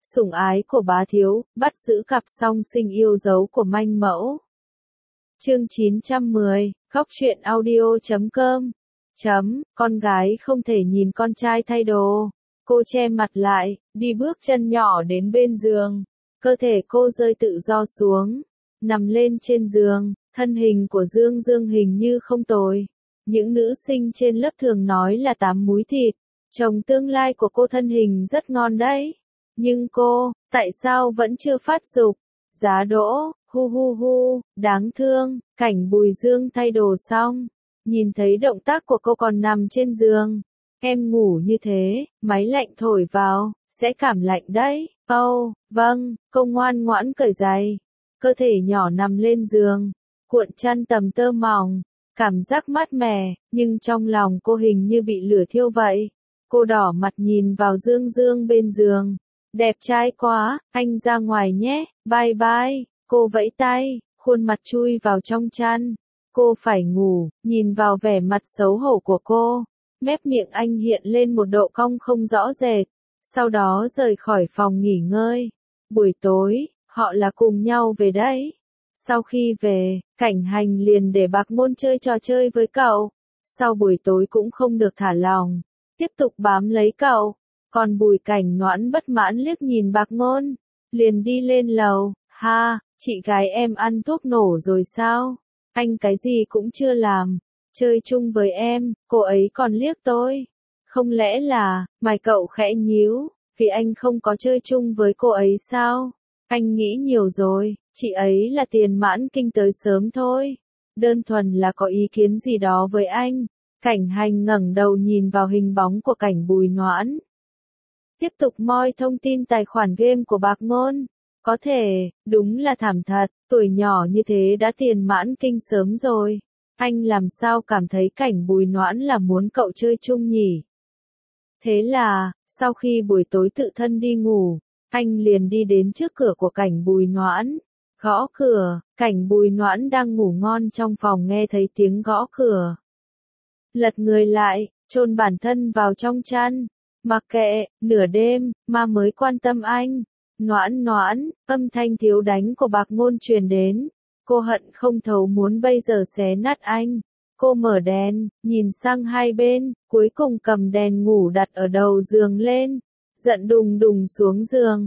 sủng ái của bá thiếu, bắt giữ cặp song sinh yêu dấu của manh mẫu. Chương 910, Góc truyện audio.com. Con gái không thể nhìn con trai thay đồ. Cô che mặt lại, đi bước chân nhỏ đến bên giường. Cơ thể cô rơi tự do xuống, nằm lên trên giường, thân hình của Dương Dương hình như không tồi. Những nữ sinh trên lớp thường nói là 8 múi thịt. Chồng tương lai của cô thân hình rất ngon đấy. Nhưng cô, tại sao vẫn chưa phát dục? Giá đỗ, hu hu hu, đáng thương. Cảnh Bùi Dương thay đồ xong, nhìn thấy động tác của cô còn nằm trên giường. Em ngủ như thế, máy lạnh thổi vào, sẽ cảm lạnh đấy. Vâng, cô ngoan ngoãn cởi giày. Cơ thể nhỏ nằm lên giường, cuộn chăn tầm tơ mỏng, cảm giác mát mẻ, nhưng trong lòng cô hình như bị lửa thiêu vậy. Cô đỏ mặt nhìn vào Dương Dương bên giường. Đẹp trai quá, anh ra ngoài nhé, bye bye. Cô vẫy tay, khuôn mặt chui vào trong chăn. Cô phải ngủ, nhìn vào vẻ mặt xấu hổ của cô. Mép miệng anh hiện lên một độ cong không rõ rệt. Sau đó rời khỏi phòng nghỉ ngơi. Buổi tối, họ là cùng nhau về đấy. Sau khi về, Cảnh Hành liền để Bạc Ngôn chơi trò chơi với cậu. Sau buổi tối cũng không được thả lỏng, tiếp tục bám lấy cậu. Còn Bùi Cảnh Noãn bất mãn liếc nhìn Bạc Ngôn, liền đi lên lầu. Ha, chị gái em ăn thuốc nổ rồi sao? Anh cái gì cũng chưa làm, chơi chung với em, cô ấy còn liếc tôi. Không lẽ là, mày cậu khẽ nhíu, vì anh không có chơi chung với cô ấy sao? Anh nghĩ nhiều rồi, chị ấy là tiền mãn kinh tới sớm thôi. Đơn thuần là có ý kiến gì đó với anh. Cảnh Hành ngẩng đầu nhìn vào hình bóng của Cảnh Bùi Noãn. Tiếp tục moi thông tin tài khoản game của Bạc Ngôn. Có thể, đúng là thảm thật, tuổi nhỏ như thế đã tiền mãn kinh sớm rồi. Anh làm sao cảm thấy Cảnh Bùi Noãn là muốn cậu chơi chung nhỉ? Thế là, sau khi buổi tối tự thân đi ngủ, anh liền đi đến trước cửa của Cảnh Bùi Noãn. Gõ cửa, Cảnh Bùi Noãn đang ngủ ngon trong phòng nghe thấy tiếng gõ cửa. Lật người lại, chôn bản thân vào trong chăn. Mặc kệ, nửa đêm, mà mới quan tâm anh. Noãn noãn, âm thanh thiếu đánh của Bạc Ngôn truyền đến. Cô hận không thấu muốn bây giờ xé nát anh. Cô mở đèn, nhìn sang hai bên, cuối cùng cầm đèn ngủ đặt ở đầu giường lên. Giận đùng đùng xuống giường.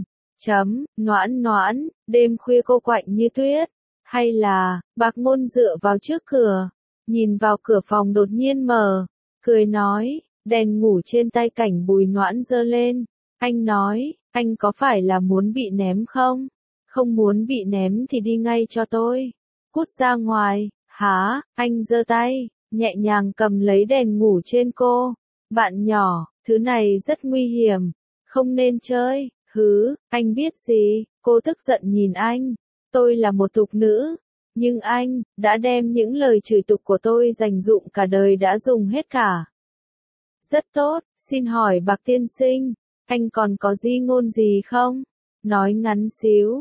Noãn noãn, đêm khuya cô quạnh như tuyết. Hay là, Bạc Ngôn dựa vào trước cửa, nhìn vào cửa phòng đột nhiên mở, cười nói, đèn ngủ trên tay Cảnh Bùi Noãn giơ lên. Anh nói, anh có phải là muốn bị ném không? Không muốn bị ném thì đi ngay cho tôi. Cút ra ngoài. Hả? Anh giơ tay, nhẹ nhàng cầm lấy đèn ngủ trên cô. Bạn nhỏ, thứ này rất nguy hiểm, không nên chơi. Hứ, anh biết gì? Cô tức giận nhìn anh. Tôi là một thục nữ, nhưng anh đã đem những lời chửi tục của tôi dành dụm cả đời đã dùng hết cả. Rất tốt, xin hỏi Bạc tiên sinh, anh còn có di ngôn gì không? Nói ngắn xíu,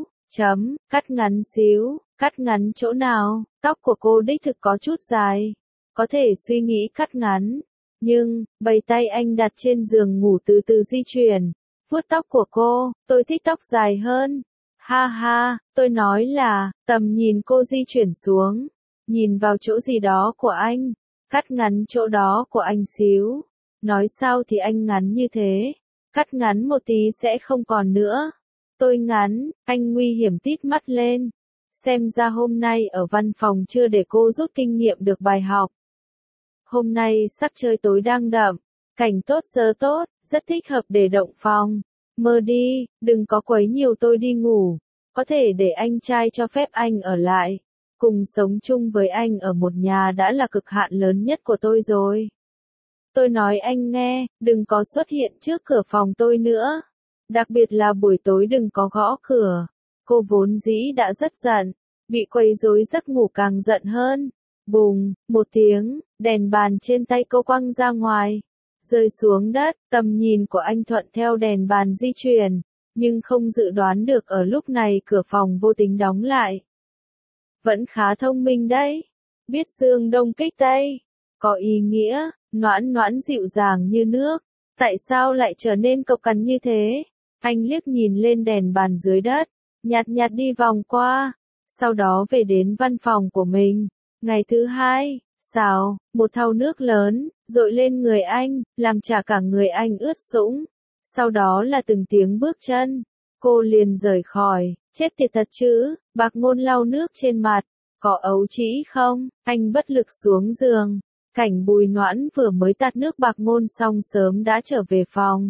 cắt ngắn chỗ nào? Tóc của cô đích thực có chút dài, có thể suy nghĩ cắt ngắn, nhưng, bầy tay anh đặt trên giường ngủ từ từ di chuyển, vuốt tóc của cô, tôi thích tóc dài hơn. Ha ha, tôi nói là, tầm nhìn cô di chuyển xuống, nhìn vào chỗ gì đó của anh, cắt ngắn chỗ đó của anh xíu. Nói sao thì anh ngắn như thế, cắt ngắn một tí sẽ không còn nữa. Tôi ngắn, anh nguy hiểm tít mắt lên. Xem ra hôm nay ở văn phòng chưa để cô rút kinh nghiệm được bài học. Hôm nay sắc trời tối đang đậm, cảnh tốt giờ tốt, rất thích hợp để động phòng. Mơ đi, đừng có quấy nhiều tôi đi ngủ. Có thể để anh trai cho phép anh ở lại. Cùng sống chung với anh ở một nhà đã là cực hạn lớn nhất của tôi rồi. Tôi nói anh nghe, đừng có xuất hiện trước cửa phòng tôi nữa. Đặc biệt là buổi tối đừng có gõ cửa. Cô vốn dĩ đã rất giận, bị quấy rối giấc ngủ càng giận hơn. Bùng, một tiếng, đèn bàn trên tay cô quăng ra ngoài, rơi xuống đất. Tầm nhìn của anh thuận theo đèn bàn di chuyển, nhưng không dự đoán được ở lúc này cửa phòng vô tình đóng lại. Vẫn khá thông minh đấy, biết dương đông kích tây, có ý nghĩa. Noãn noãn dịu dàng như nước, tại sao lại trở nên cộc cằn như thế? Anh liếc nhìn lên đèn bàn dưới đất, nhạt nhạt đi vòng qua, sau đó về đến văn phòng của mình. Ngày thứ hai, xào, một thau nước lớn, dội lên người anh, làm chả cả người anh ướt sũng. Sau đó là từng tiếng bước chân. Cô liền rời khỏi, chết tiệt thật chứ, Bạc Ngôn lau nước trên mặt. Có ấu trĩ không? Anh bất lực xuống giường. Cảnh Bùi Noãn vừa mới tạt nước Bạc Ngôn xong sớm đã trở về phòng.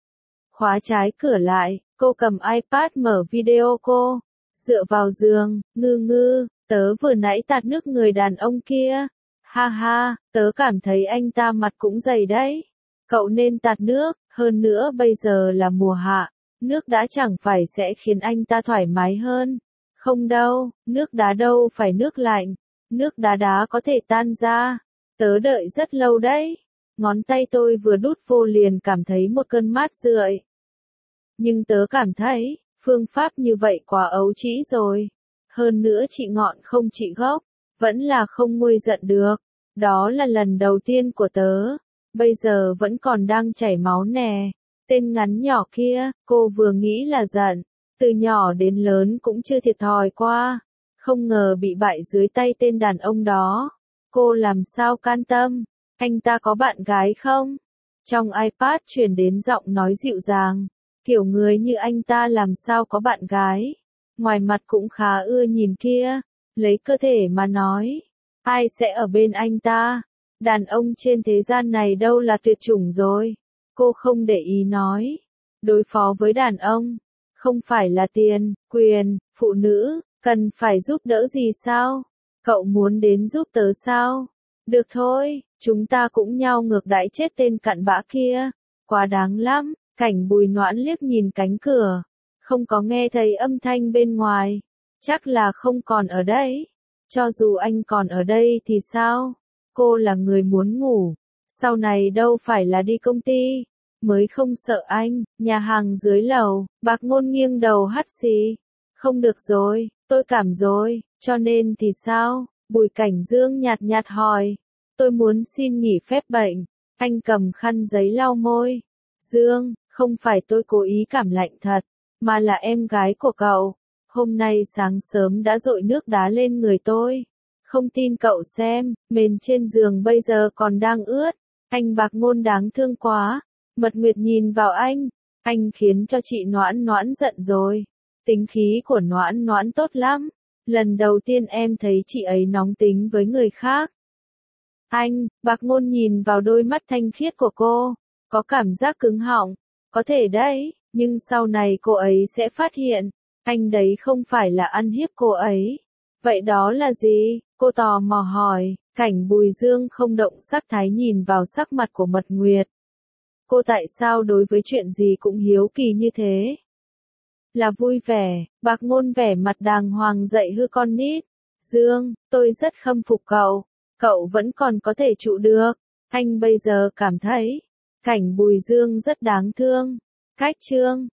Khóa trái cửa lại, cô cầm iPad mở video cô. Dựa vào giường, ngư ngư, tớ vừa nãy tạt nước người đàn ông kia. Ha ha, tớ cảm thấy anh ta mặt cũng dày đấy. Cậu nên tạt nước, hơn nữa bây giờ là mùa hạ. Nước đá chẳng phải sẽ khiến anh ta thoải mái hơn. Không đâu, nước đá đâu phải nước lạnh. Nước đá đá có thể tan ra. Tớ đợi rất lâu đấy. Ngón tay tôi vừa đút vô liền cảm thấy một cơn mát rượi. Nhưng tớ cảm thấy, phương pháp như vậy quá ấu trĩ rồi. Hơn nữa trị ngọn không trị gốc, vẫn là không nguôi giận được. Đó là lần đầu tiên của tớ. Bây giờ vẫn còn đang chảy máu nè. Tên ngắn nhỏ kia, cô vừa nghĩ là giận. Từ nhỏ đến lớn cũng chưa thiệt thòi qua. Không ngờ bị bại dưới tay tên đàn ông đó. Cô làm sao can tâm? Anh ta có bạn gái không? Trong iPad truyền đến giọng nói dịu dàng. Kiểu người như anh ta làm sao có bạn gái? Ngoài mặt cũng khá ưa nhìn kia. Lấy cơ thể mà nói. Ai sẽ ở bên anh ta? Đàn ông trên thế gian này đâu là tuyệt chủng rồi. Cô không để ý nói. Đối phó với đàn ông. Không phải là tiền, quyền, phụ nữ, cần phải giúp đỡ gì sao? Cậu muốn đến giúp tớ sao? Được thôi, chúng ta cũng nhau ngược đãi chết tên cặn bã kia. Quá đáng lắm. Cảnh Bùi Noãn liếc nhìn cánh cửa. Không có nghe thấy âm thanh bên ngoài. Chắc là không còn ở đây. Cho dù anh còn ở đây thì sao? Cô là người muốn ngủ. Sau này đâu phải là đi công ty. Mới không sợ anh. Nhà hàng dưới lầu. Bạc Ngôn nghiêng đầu hắt xì. Không được rồi, tôi cảm rồi. Cho nên thì sao? Bùi Cảnh Dương nhạt nhạt hỏi. Tôi muốn xin nghỉ phép bệnh. Anh cầm khăn giấy lau môi. Dương, không phải tôi cố ý cảm lạnh thật, mà là em gái của cậu. Hôm nay sáng sớm đã dội nước đá lên người tôi. Không tin cậu xem, mền trên giường bây giờ còn đang ướt. Anh Bạc Ngôn đáng thương quá. Mật Nguyệt nhìn vào anh khiến cho chị Noãn Noãn giận rồi. Tính khí của Noãn Noãn tốt lắm. Lần đầu tiên em thấy chị ấy nóng tính với người khác. Bạc Ngôn nhìn vào đôi mắt thanh khiết của cô, có cảm giác cứng họng. Có thể đấy, nhưng sau này cô ấy sẽ phát hiện, anh đấy không phải là ăn hiếp cô ấy. Vậy đó là gì? Cô tò mò hỏi. Cảnh Bùi Dương không động sắc thái nhìn vào sắc mặt của Mật Nguyệt. Cô tại sao đối với chuyện gì cũng hiếu kỳ như thế? Là vui vẻ. Bạc Ngôn vẻ mặt đàng hoàng dạy hư con nít. Dương, tôi rất khâm phục cậu. Cậu vẫn còn có thể trụ được. Anh bây giờ cảm thấy, Cảnh Bùi Dương rất đáng thương. Cách chương